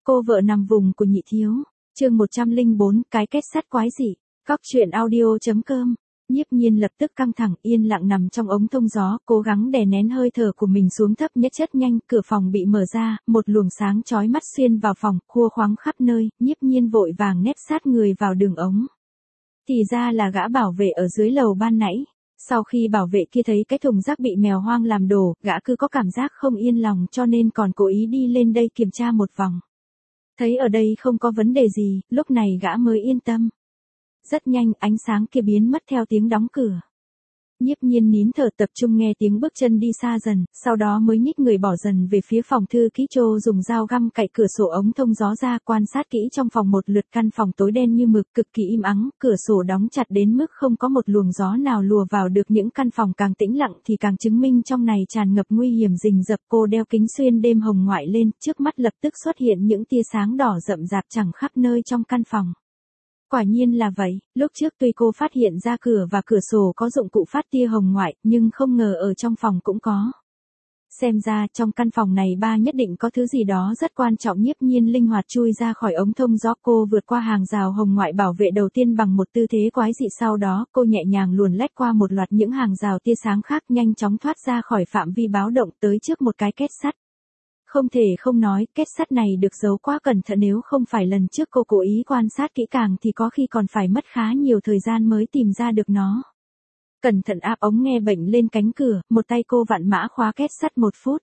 Cô vợ nằm vùng của nhị thiếu. Chương 104, cái kết sắt quái dị. Cóc truyện audio.com. Nhiếp Nhiên lập tức căng thẳng, yên lặng nằm trong ống thông gió, cố gắng đè nén hơi thở của mình xuống thấp nhất. Rất nhanh, cửa phòng bị mở ra, một luồng sáng chói mắt xuyên vào phòng, khua khoáng khắp nơi. Nhiếp Nhiên vội vàng nép sát người vào đường ống. Thì ra là gã bảo vệ ở dưới lầu ban nãy. Sau khi bảo vệ kia thấy cái thùng rác bị mèo hoang làm đổ, gã cứ có cảm giác không yên lòng cho nên còn cố ý đi lên đây kiểm tra một vòng. Thấy ở đây không có vấn đề gì, lúc này gã mới yên tâm. Rất nhanh, ánh sáng kia biến mất theo tiếng đóng cửa. Nhiếp Nhiên nín thở tập trung nghe tiếng bước chân đi xa dần, sau đó mới nhích người bỏ dần về phía phòng thư ký. Trô dùng dao găm cạy cửa sổ ống thông gió ra, quan sát kỹ trong phòng một lượt. Căn phòng tối đen như mực, cực kỳ im ắng, cửa sổ đóng chặt đến mức không có một luồng gió nào lùa vào được. Những căn phòng càng tĩnh lặng thì càng chứng minh trong này tràn ngập nguy hiểm rình rập. Cô đeo kính xuyên đêm hồng ngoại lên, trước mắt lập tức xuất hiện những tia sáng đỏ rậm rạp chẳng khắp nơi trong căn phòng. Quả nhiên là vậy, lúc trước tuy cô phát hiện ra cửa và cửa sổ có dụng cụ phát tia hồng ngoại, nhưng không ngờ ở trong phòng cũng có. Xem ra trong căn phòng này nhất định có thứ gì đó rất quan trọng. Nhiếp Nhiên linh hoạt chui ra khỏi ống thông gió, cô vượt qua hàng rào hồng ngoại bảo vệ đầu tiên bằng một tư thế quái dị. Sau đó cô nhẹ nhàng luồn lách qua một loạt những hàng rào tia sáng khác, nhanh chóng thoát ra khỏi phạm vi báo động, tới trước một cái kết sắt. Không thể không nói, kết sắt này được giấu quá cẩn thận, nếu không phải lần trước cô cố ý quan sát kỹ càng thì có khi còn phải mất khá nhiều thời gian mới tìm ra được nó. Cẩn thận áp ống nghe bệnh lên cánh cửa, một tay cô vặn mã khóa kết sắt. 1 phút,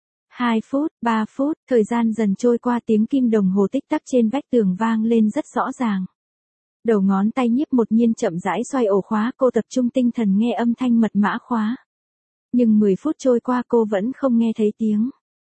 2 phút, 3 phút, thời gian dần trôi qua, tiếng kim đồng hồ tích tắc trên vách tường vang lên rất rõ ràng. Đầu ngón tay Nhiếp Nhiên chậm rãi xoay ổ khóa, cô tập trung tinh thần nghe âm thanh mật mã khóa. Nhưng 10 phút trôi qua cô vẫn không nghe thấy tiếng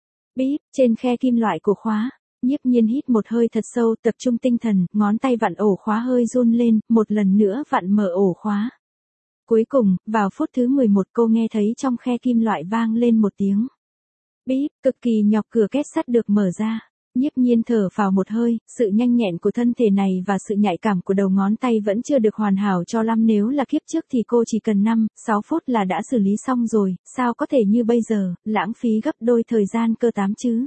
bíp trên khe kim loại của khóa. Nhiếp Nhiên hít một hơi thật sâu, tập trung tinh thần, ngón tay vặn ổ khóa hơi run lên, một lần nữa vặn mở ổ khóa. Cuối cùng, vào phút thứ 11 cô nghe thấy trong khe kim loại vang lên một tiếng bíp, cực kỳ nhỏ. Cửa kết sắt được mở ra. Nhiếp Nhiên thở phào một hơi, sự nhanh nhẹn của thân thể này và sự nhạy cảm của đầu ngón tay vẫn chưa được hoàn hảo cho lắm. Nếu là kiếp trước thì cô chỉ cần 5-6 phút là đã xử lý xong rồi, sao có thể như bây giờ, lãng phí gấp đôi thời gian cơ 8 chứ.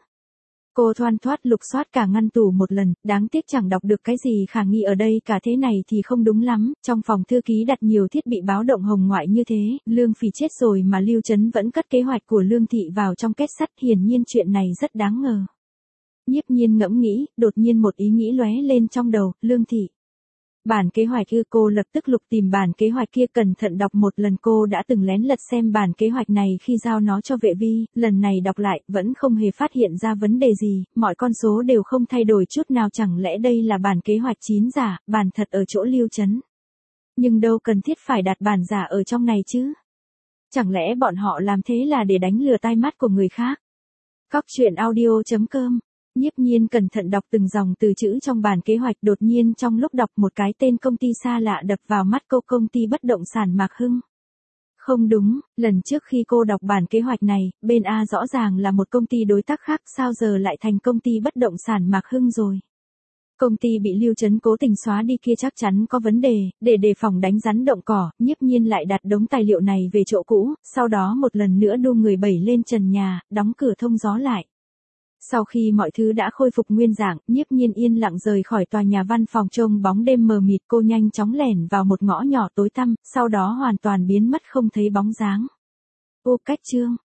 Cô thoăn thoắt lục soát cả ngăn tủ một lần, đáng tiếc chẳng đọc được cái gì khả nghi ở đây cả. Thế này thì không đúng lắm, trong phòng thư ký đặt nhiều thiết bị báo động hồng ngoại như thế, Lương Phỉ chết rồi mà Lưu Trấn vẫn cất kế hoạch của Lương Thị vào trong kết sắt, hiển nhiên chuyện này rất đáng ngờ. Nhiếp Nhiên ngẫm nghĩ, đột nhiên một ý nghĩ lóe lên trong đầu, Lương Thị. Bản kế hoạch cô lập tức lục tìm bản kế hoạch kia, cẩn thận đọc một lần. Cô đã từng lén lật xem bản kế hoạch này khi giao nó cho vệ vi, lần này đọc lại, vẫn không hề phát hiện ra vấn đề gì, mọi con số đều không thay đổi chút nào. Chẳng lẽ đây là bản kế hoạch 9 giả, bản thật ở chỗ Lưu Trấn? Nhưng đâu cần thiết phải đặt bản giả ở trong này chứ? Chẳng lẽ bọn họ làm thế là để đánh lừa tai mắt của người khác? Cóc truyện audio.com. Nhiếp Nhiên cẩn thận đọc từng dòng từ chữ trong bản kế hoạch, đột nhiên trong lúc đọc một cái tên công ty xa lạ đập vào mắt cô, công ty bất động sản Mạc Hưng. Không đúng, lần trước khi cô đọc bản kế hoạch này, bên A rõ ràng là một công ty đối tác khác, sao giờ lại thành công ty bất động sản Mạc Hưng rồi? Công ty bị Lưu Trấn cố tình xóa đi kia chắc chắn có vấn đề, để đề phòng đánh rắn động cỏ, Nhiếp Nhiên lại đặt đống tài liệu này về chỗ cũ, sau đó một lần nữa đu người bẩy lên trần nhà, đóng cửa thông gió lại. Sau khi mọi thứ đã khôi phục nguyên dạng, Nhiếp Nhiên yên lặng rời khỏi tòa nhà văn phòng trông bóng đêm mờ mịt. Cô nhanh chóng lẻn vào một ngõ nhỏ tối tăm, sau đó hoàn toàn biến mất không thấy bóng dáng. Ô cách chương.